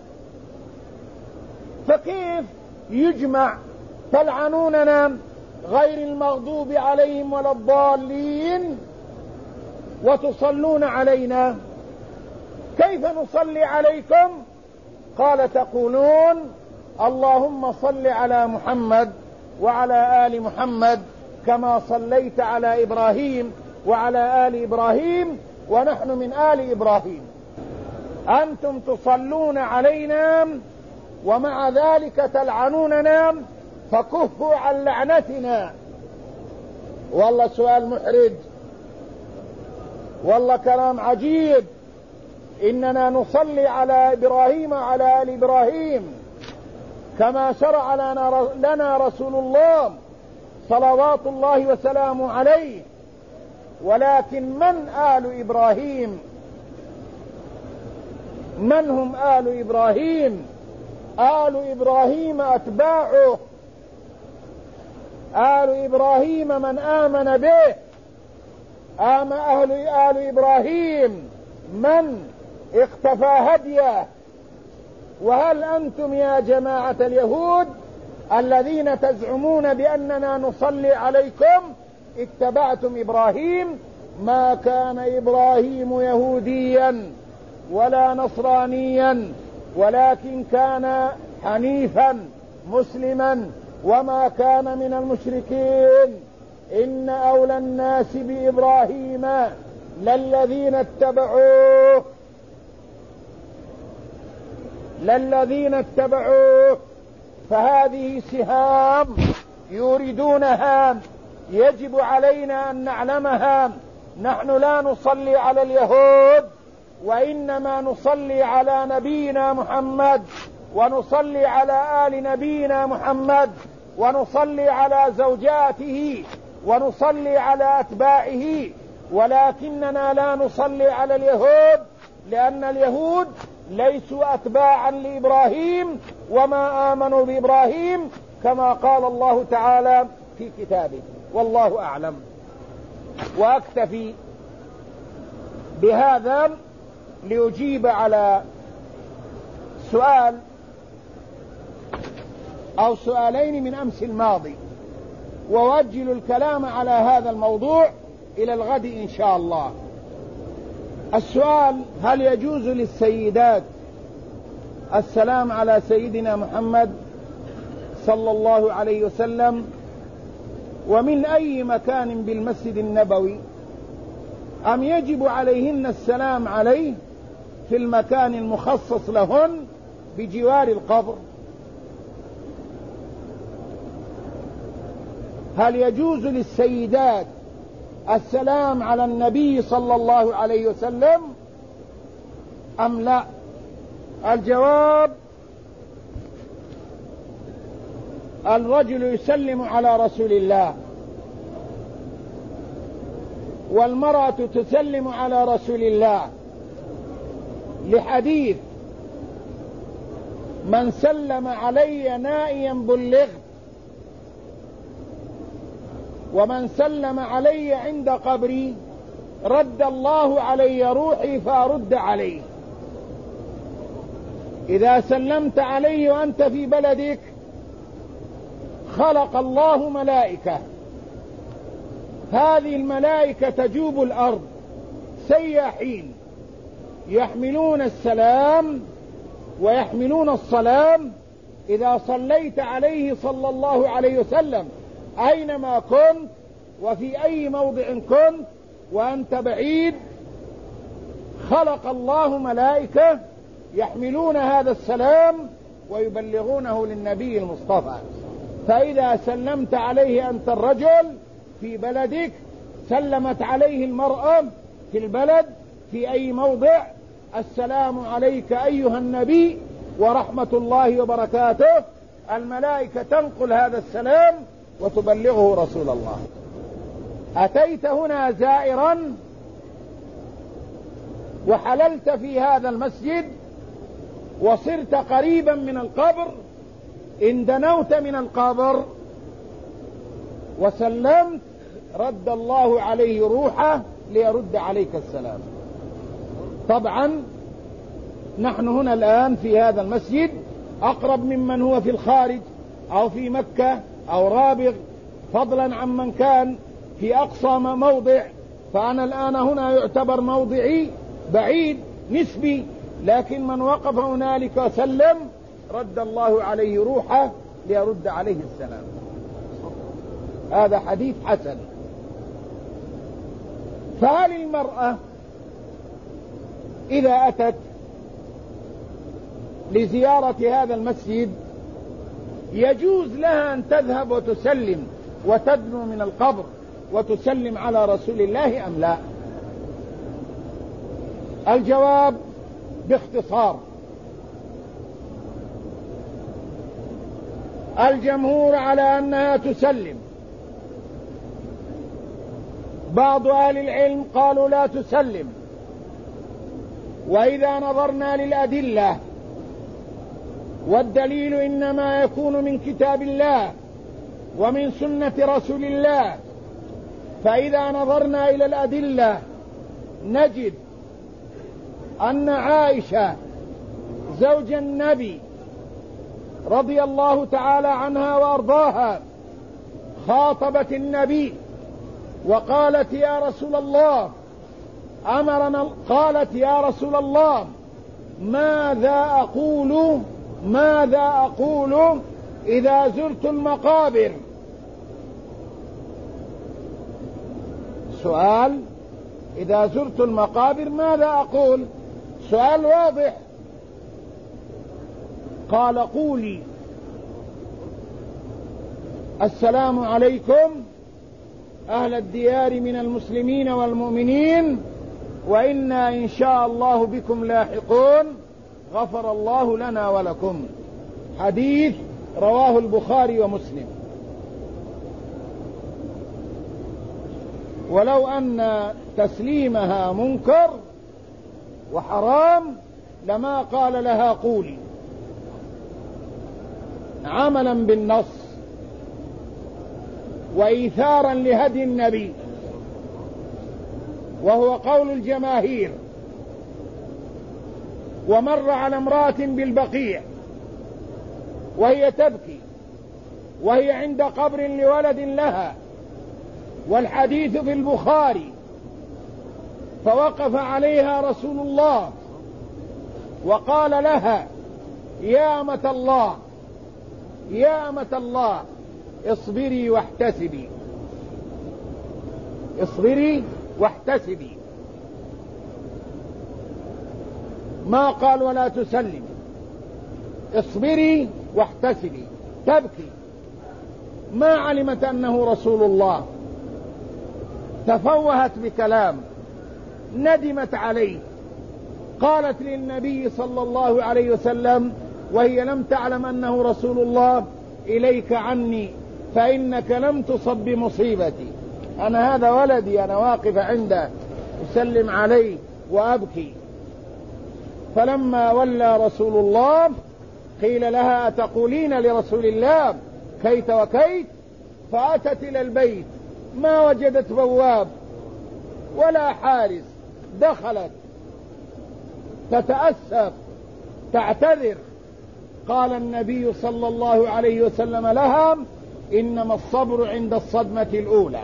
فكيف يجمع تلعنوننا غير المغضوب عليهم ولا الضالين وتصلون علينا؟ كيف نصلي عليكم؟ قال: تقولون اللهم صل على محمد وعلى آل محمد كما صليت على إبراهيم وعلى آل إبراهيم ونحن من آل إبراهيم. أنتم تصلون علينا ومع ذلك تلعنوننا، فكفوا عن لعنتنا. والله سؤال محرج، والله كلام عجيب. إننا نصلي على إبراهيم وعلى آل إبراهيم كما شرع لنا رسول الله صلوات الله وسلامه عليه، ولكن من آل إبراهيم؟ من هم آل إبراهيم؟ آل إبراهيم أتباعه، آل إبراهيم من آمن به، آل إبراهيم من اقتفى هديه. وهل أنتم يا جماعة اليهود الذين تزعمون بأننا نصلي عليكم اتبعتم إبراهيم؟ ما كان إبراهيم يهوديا ولا نصرانيا، ولكن كان حنيفا مسلما وما كان من المشركين. إن أولى الناس بإبراهيم للذين اتبعوه. فهذه سهام يريدونها، يجب علينا أن نعلمها. نحن لا نصلي على اليهود، وإنما نصلي على نبينا محمد، ونصلي على آل نبينا محمد، ونصلي على زوجاته، ونصلي على أتباعه. ولكننا لا نصلي على اليهود، لأن اليهود ليسوا أتباعا لإبراهيم وما آمنوا بإبراهيم، كما قال الله تعالى في كتابه. والله أعلم. وأكتفي بهذا ليجيب على سؤال أو سؤالين من أمس الماضي، ووجل الكلام على هذا الموضوع إلى الغد إن شاء الله. السؤال: هل يجوز للسيدات السلام على سيدنا محمد صلى الله عليه وسلم ومن أي مكان بالمسجد النبوي، أم يجب عليهن السلام عليه في المكان المخصص لهن بجوار القبر؟ هل يجوز للسيدات السلام على النبي صلى الله عليه وسلم أم لا؟ الجواب: الرجل يسلم على رسول الله، والمرأة تسلم على رسول الله، لحديث: من سلم علي نائيا بلغت، ومن سلم علي عند قبري رد الله علي روحي فأرد عليه. إذا سلمت عليه وأنت في بلدك خلق الله ملائكة، هذه الملائكة تجوب الأرض سياحين يحملون السلام ويحملون الصلام. إذا صليت عليه صلى الله عليه وسلم أينما كنت وفي أي موضع كنت وأنت بعيد، خلق الله ملائكة يحملون هذا السلام ويبلغونه للنبي المصطفى. فإذا سلمت عليه أنت الرجل في بلدك، سلمت عليه المرأة في البلد في أي موضع: السلام عليك أيها النبي ورحمة الله وبركاته. الملائكة تنقل هذا السلام وتبلغه رسول الله. أتيت هنا زائرا وحللت في هذا المسجد وصرت قريبا من القبر، إن دنوت من القبر وسلمت رد الله عليه روحه ليرد عليك السلام. طبعا نحن هنا الآن في هذا المسجد أقرب ممن هو في الخارج أو في مكة أو رابغ، فضلا عن من كان في أقصى موضع. فأنا الآن هنا يعتبر موضعي بعيد نسبي، لكن من وقف هنالك وسلم رد الله عليه روحه ليرد عليه السلام. هذا حديث حسن. فهل المرأة إذا أتت لزيارة هذا المسجد يجوز لها أن تذهب وتسلم وتدنو من القبر وتسلم على رسول الله أم لا؟ الجواب باختصار: الجمهور على أنها تسلم. بعض أهل العلم قالوا لا تسلم. وإذا نظرنا للأدلة، والدليل إنما يكون من كتاب الله ومن سنة رسول الله، فإذا نظرنا إلى الأدلة نجد أن عائشة زوج النبي رضي الله تعالى عنها وأرضاها خاطبت النبي وقالت: يا رسول الله، أمرنا. قالت يا رسول الله ماذا أقول إذا زرت المقابر؟ سؤال: إذا زرت المقابر ماذا أقول؟ سؤال واضح. قال: قولي السلام عليكم أهل الديار من المسلمين والمؤمنين، وإنا إن شاء الله بكم لاحقون، غفر الله لنا ولكم. حديث رواه البخاري ومسلم. ولو أن تسليمها منكر وحرام لما قال لها قولي، عملا بالنص وإيثارا لهدي النبي، وهو قول الجماهير. ومر على امرأة بالبقيع وهي تبكي وهي عند قبر لولد لها، والحديث في البخاري، فوقف عليها رسول الله وقال لها: يا أمة الله، يا أمة الله، اصبري واحتسبي، اصبري واحتسبي. ما قال ولا تسلمي، اصبري واحتسبي. تبكي، ما علمت أنه رسول الله، تفوهت بكلام، ندمت عليه، قالت للنبي صلى الله عليه وسلم وهي لم تعلم أنه رسول الله: إليك عني فإنك لم تصب بمصيبتي. أنا هذا ولدي، أنا واقف عنده أسلم عليه وأبكي. فلما ولى رسول الله قيل لها: أتقولين لرسول الله كيت وكيت؟ فأتت إلى البيت ما وجدت بواب ولا حارس، دخلت تتأسف تعتذر. قال النبي صلى الله عليه وسلم لها: إنما الصبر عند الصدمة الأولى.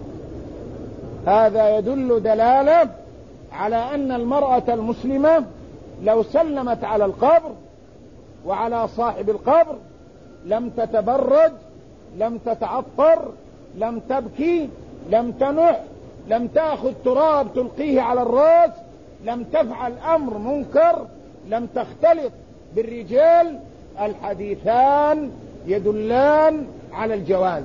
هذا يدل دلالة على أن المرأة المسلمة لو سلمت على القبر وعلى صاحب القبر لم تتبرج، لم تتعطر، لم تبكي، لم تنح، لم تأخذ تراب تلقيه على الرأس، لم تفعل أمر منكر، لم تختلط بالرجال. الحديثان يدلان على الجواز.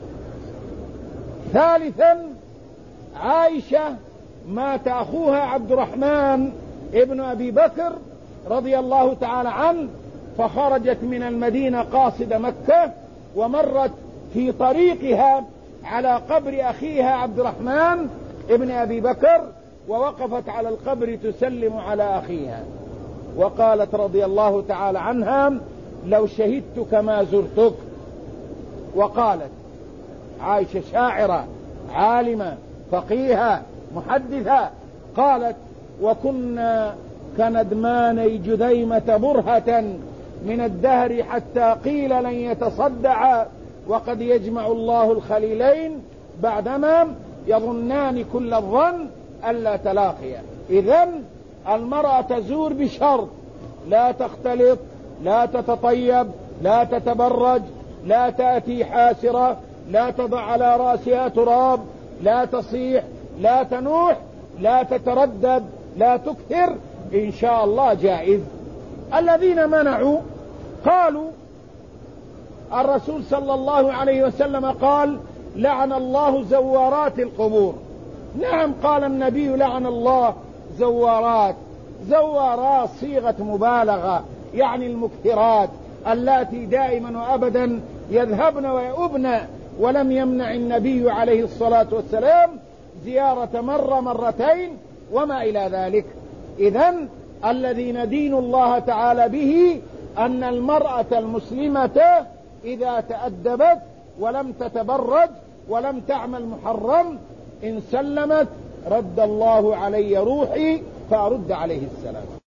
ثالثا، عائشة مات أخوها عبد الرحمن ابن أبي بكر رضي الله تعالى عنه، فخرجت من المدينة قاصد مكة، ومرت في طريقها على قبر أخيها عبد الرحمن ابن أبي بكر، ووقفت على القبر تسلم على أخيها، وقالت رضي الله تعالى عنها: لو شهدت كما زرتك. وقالت عائشة شاعرة عالمة فقيهة محدثة، قالت: وكنا كندماني جذيمة برهة من الدهر حتى قيل لن يتصدع، وقد يجمع الله الخليلين بعدما يظنان كل الظن ألا تلاقيا. إذن المرأة تزور بشرط: لا تختلط، لا تتطيب، لا تتبرج، لا تأتي حاسرة، لا تضع على رأسها تراب، لا تصيح، لا تنوح، لا تتردد، لا تكثر، إن شاء الله جائز. الذين منعوا قالوا: الرسول صلى الله عليه وسلم قال: لعن الله زوارات القبور. نعم، قال النبي: لعن الله زوارات. زوارات صيغة مبالغة، يعني المكثرات اللاتي دائما وأبدا يذهبن ويؤبن، ولم يمنع النبي عليه الصلاة والسلام زيارة مرة مرتين وما إلى ذلك. إذن الذي ندين الله تعالى به أن المرأة المسلمة إذا تأدبت ولم تتبرج ولم تعمل محرم، إن سلمت رد الله علي روحي فأرد عليه السلام.